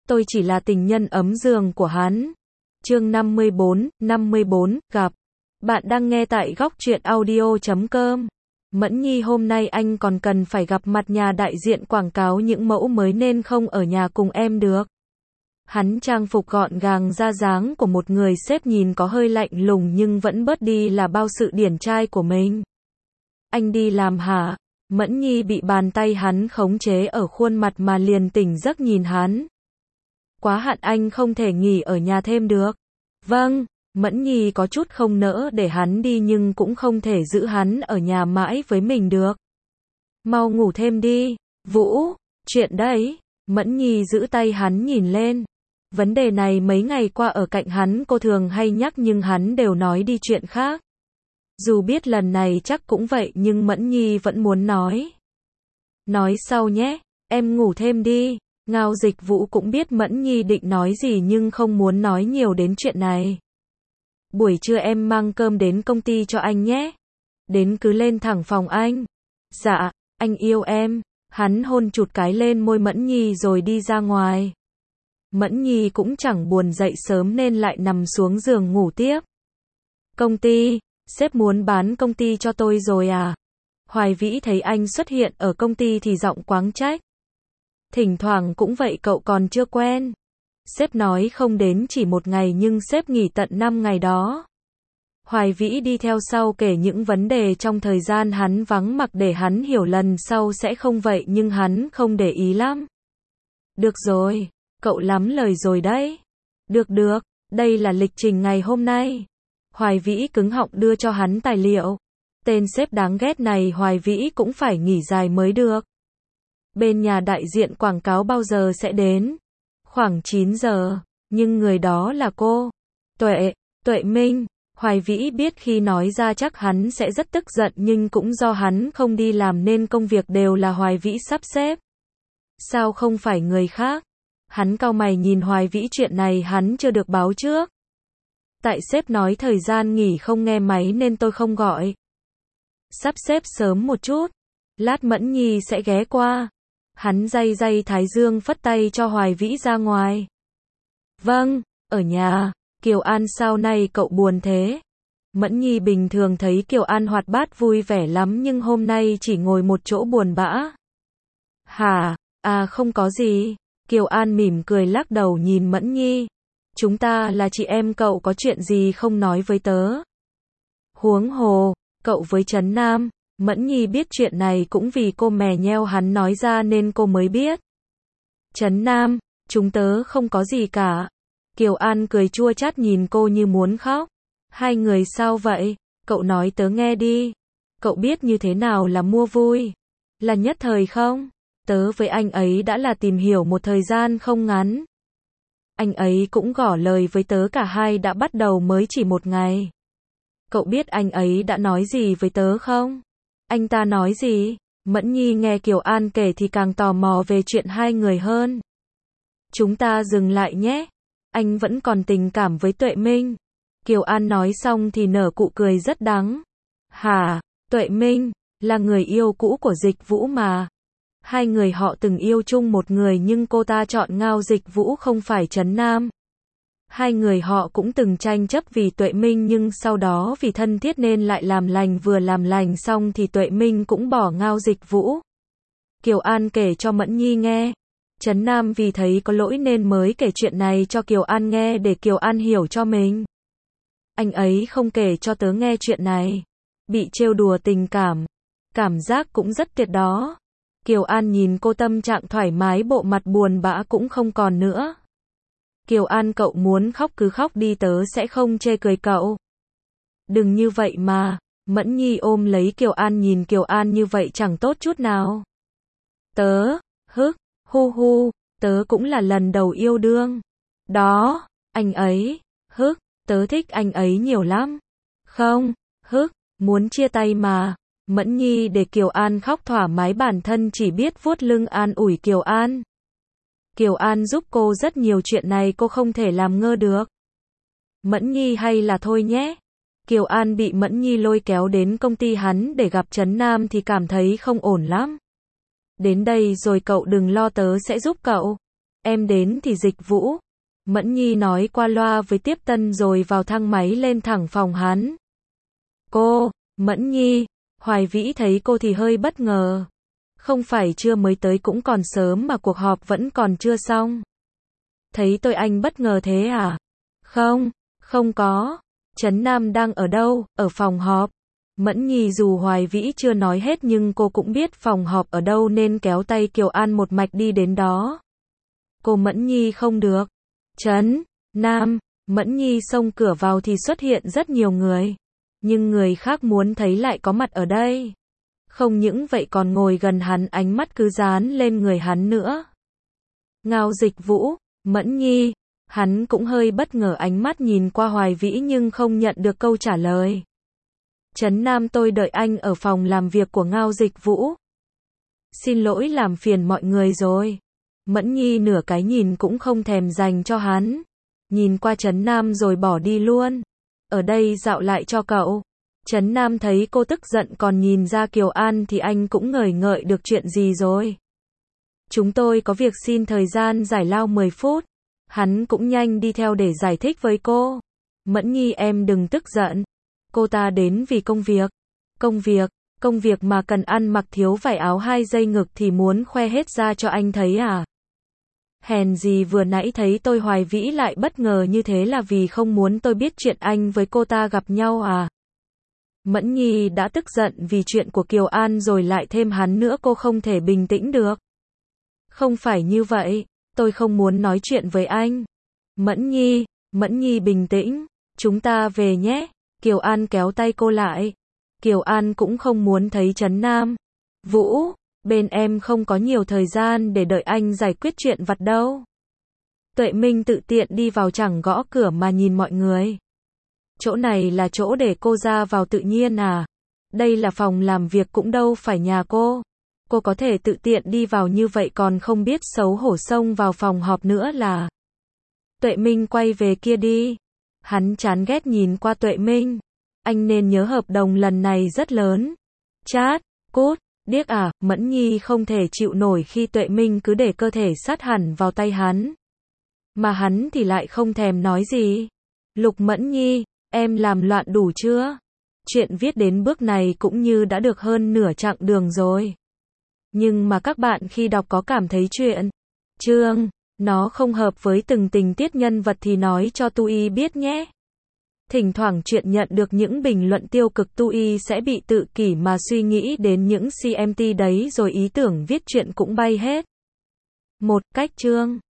tôi chỉ là tình nhân ấm giường của hắn. Chương 54, gặp. Bạn đang nghe tại góc truyện audio.com. Mẫn Nhi, hôm nay anh còn cần phải gặp mặt nhà đại diện quảng cáo những mẫu mới nên không ở nhà cùng em được. Hắn trang phục gọn gàng ra dáng của một người sếp nhìn có hơi lạnh lùng nhưng vẫn bớt đi là bao sự điển trai của mình. Anh đi làm hả? Mẫn Nhi bị bàn tay hắn khống chế ở khuôn mặt mà liền tỉnh giấc nhìn hắn. Quá hạn, anh không thể nghỉ ở nhà thêm được. Vâng, Mẫn Nhi có chút không nỡ để hắn đi nhưng cũng không thể giữ hắn ở nhà mãi với mình được. Mau ngủ thêm đi, Vũ, chuyện đấy. Mẫn Nhi giữ tay hắn nhìn lên. Vấn đề này mấy ngày qua ở cạnh hắn cô thường hay nhắc nhưng hắn đều nói đi chuyện khác. Dù biết lần này chắc cũng vậy nhưng Mẫn Nhi vẫn muốn nói. Nói sau nhé, em ngủ thêm đi. Ngao Dịch Vũ cũng biết Mẫn Nhi định nói gì nhưng không muốn nói nhiều đến chuyện này. Buổi trưa em mang cơm đến công ty cho anh nhé. Đến cứ lên thẳng phòng anh. Dạ, anh yêu em. Hắn hôn chụt cái lên môi Mẫn Nhi rồi đi ra ngoài. Mẫn Nhi cũng chẳng buồn dậy sớm nên lại nằm xuống giường ngủ tiếp. Công ty, sếp muốn bán công ty cho tôi rồi à? Hoài Vĩ thấy anh xuất hiện ở công ty thì giọng quáng trách. Thỉnh thoảng cũng vậy, cậu còn chưa quen. Sếp nói không đến chỉ một ngày nhưng sếp nghỉ tận 5 ngày đó. Hoài Vĩ đi theo sau kể những vấn đề trong thời gian hắn vắng mặt để hắn hiểu lần sau sẽ không vậy nhưng hắn không để ý lắm. Được rồi, cậu lắm lời rồi đấy. Được, đây là lịch trình ngày hôm nay. Hoài Vĩ cứng họng đưa cho hắn tài liệu. Tên sếp đáng ghét này Hoài Vĩ cũng phải nghỉ dài mới được. Bên nhà đại diện quảng cáo bao giờ sẽ đến? Khoảng 9 giờ, nhưng người đó là cô. Tuệ Minh. Hoài Vĩ biết khi nói ra chắc hắn sẽ rất tức giận nhưng cũng do hắn không đi làm nên công việc đều là Hoài Vĩ sắp xếp. Sao không phải người khác? Hắn cau mày nhìn Hoài Vĩ, chuyện này hắn chưa được báo trước. Tại sếp nói thời gian nghỉ không nghe máy nên tôi không gọi. Sắp xếp sớm một chút. Lát Mẫn Nhi sẽ ghé qua. Hắn day thái dương phất tay cho Hoài Vĩ ra ngoài. Vâng, ở nhà. Kiều An, sao nay cậu buồn thế? Mẫn Nhi bình thường thấy Kiều An hoạt bát vui vẻ lắm nhưng hôm nay chỉ ngồi một chỗ buồn bã. Hả? À, không có gì. Kiều An mỉm cười lắc đầu nhìn Mẫn Nhi. Chúng ta là chị em, cậu có chuyện gì không nói với tớ? Huống hồ, cậu với Trấn Nam. Mẫn Nhi biết chuyện này cũng vì cô mè nheo hắn nói ra nên cô mới biết. Trấn Nam, chúng tớ không có gì cả. Kiều An cười chua chát nhìn cô như muốn khóc. Hai người sao vậy? Cậu nói tớ nghe đi. Cậu biết như thế nào là mua vui? Là nhất thời không? Tớ với anh ấy đã là tìm hiểu một thời gian không ngắn. Anh ấy cũng ngỏ lời với tớ, cả hai đã bắt đầu mới chỉ một ngày. Cậu biết anh ấy đã nói gì với tớ không? Anh ta nói gì? Mẫn Nhi nghe Kiều An kể thì càng tò mò về chuyện hai người hơn. Chúng ta dừng lại nhé. Anh vẫn còn tình cảm với Tuệ Minh. Kiều An nói xong thì nở nụ cười rất đắng. Hả? Tuệ Minh là người yêu cũ của Dịch Vũ mà. Hai người họ từng yêu chung một người nhưng cô ta chọn Ngao Dịch Vũ không phải Trấn Nam. Hai người họ cũng từng tranh chấp vì Tuệ Minh nhưng sau đó vì thân thiết nên lại làm lành, vừa làm lành xong thì Tuệ Minh cũng bỏ Ngao Dịch Vũ. Kiều An kể cho Mẫn Nhi nghe. Trấn Nam vì thấy có lỗi nên mới kể chuyện này cho Kiều An nghe để Kiều An hiểu cho mình. Anh ấy không kể cho tớ nghe chuyện này. Bị trêu đùa tình cảm. Cảm giác cũng rất tuyệt đó. Kiều An nhìn cô tâm trạng thoải mái, bộ mặt buồn bã cũng không còn nữa. Kiều An, cậu muốn khóc cứ khóc đi, tớ sẽ không chê cười cậu. Đừng như vậy mà. Mẫn Nhi ôm lấy Kiều An, nhìn Kiều An như vậy chẳng tốt chút nào. Tớ, tớ cũng là lần đầu yêu đương. Đó, anh ấy, tớ thích anh ấy nhiều lắm. Không, muốn chia tay mà. Mẫn Nhi để Kiều An khóc thoải mái, bản thân chỉ biết vuốt lưng an ủi Kiều An. Kiều An giúp cô rất nhiều, chuyện này cô không thể làm ngơ được. Mẫn Nhi, hay là thôi nhé. Kiều An bị Mẫn Nhi lôi kéo đến công ty hắn để gặp Trấn Nam thì cảm thấy không ổn lắm. Đến đây rồi, cậu đừng lo, tớ sẽ giúp cậu. Em đến thì Dịch Vũ. Mẫn Nhi nói qua loa với Tiếp Tân rồi vào thang máy lên thẳng phòng hắn. Cô, Mẫn Nhi, Hoài Vĩ thấy cô thì hơi bất ngờ. Không phải chưa mới tới cũng còn sớm mà cuộc họp vẫn còn chưa xong. Thấy tôi anh bất ngờ thế à? Không, không có. Trấn Nam đang ở đâu? Ở phòng họp. Mẫn Nhi dù Hoài Vĩ chưa nói hết nhưng cô cũng biết phòng họp ở đâu nên kéo tay Kiều An một mạch đi đến đó. Cô Mẫn Nhi không được. Trấn Nam, Mẫn Nhi xông cửa vào thì xuất hiện rất nhiều người. Nhưng người khác muốn thấy lại có mặt ở đây. Không những vậy còn ngồi gần hắn, ánh mắt cứ dán lên người hắn nữa. Ngao Dịch Vũ, Mẫn Nhi, hắn cũng hơi bất ngờ, ánh mắt nhìn qua Hoài Vĩ nhưng không nhận được câu trả lời. Trấn Nam, tôi đợi anh ở phòng làm việc của Ngao Dịch Vũ. Xin lỗi làm phiền mọi người rồi. Mẫn Nhi nửa cái nhìn cũng không thèm dành cho hắn. Nhìn qua Trấn Nam rồi bỏ đi luôn. Ở đây dạo lại cho cậu. Trấn Nam thấy cô tức giận còn nhìn ra Kiều An thì anh cũng ngờ ngợi được chuyện gì rồi. Chúng tôi có việc, xin thời gian giải lao 10 phút. Hắn cũng nhanh đi theo để giải thích với cô. Mẫn Nhi, em đừng tức giận. Cô ta đến vì công việc. Công việc mà cần ăn mặc thiếu vải áo 2 dây ngực thì muốn khoe hết ra cho anh thấy à? Hèn gì vừa nãy thấy tôi Hoài Vĩ lại bất ngờ như thế là vì không muốn tôi biết chuyện anh với cô ta gặp nhau à? Mẫn Nhi đã tức giận vì chuyện của Kiều An rồi lại thêm hắn nữa, cô không thể bình tĩnh được. Không phải như vậy, tôi không muốn nói chuyện với anh. Mẫn Nhi bình tĩnh, chúng ta về nhé. Kiều An kéo tay cô lại. Kiều An cũng không muốn thấy Trấn Nam. Vũ, bên em không có nhiều thời gian để đợi anh giải quyết chuyện vặt đâu. Tuệ Minh tự tiện đi vào chẳng gõ cửa mà nhìn mọi người. Chỗ này là chỗ để cô ra vào tự nhiên à? Đây là phòng làm việc cũng đâu phải nhà cô. Cô có thể tự tiện đi vào như vậy còn không biết xấu hổ xông vào phòng họp nữa là. Tuệ Minh quay về kia đi. Hắn chán ghét nhìn qua Tuệ Minh. Anh nên nhớ hợp đồng lần này rất lớn. Chát, cút, điếc à? Mẫn Nhi không thể chịu nổi khi Tuệ Minh cứ để cơ thể sát hẳn vào tay hắn. Mà hắn thì lại không thèm nói gì. Lục Mẫn Nhi, em làm loạn đủ chưa? Chuyện viết đến bước này cũng như đã được hơn nửa chặng đường rồi. Nhưng mà các bạn khi đọc có cảm thấy chuyện chương nó không hợp với từng tình tiết nhân vật thì nói cho Tui biết nhé. Thỉnh thoảng chuyện nhận được những bình luận tiêu cực, Tui sẽ bị tự kỷ mà suy nghĩ đến những CMT đấy rồi ý tưởng viết chuyện cũng bay hết. Một cách chương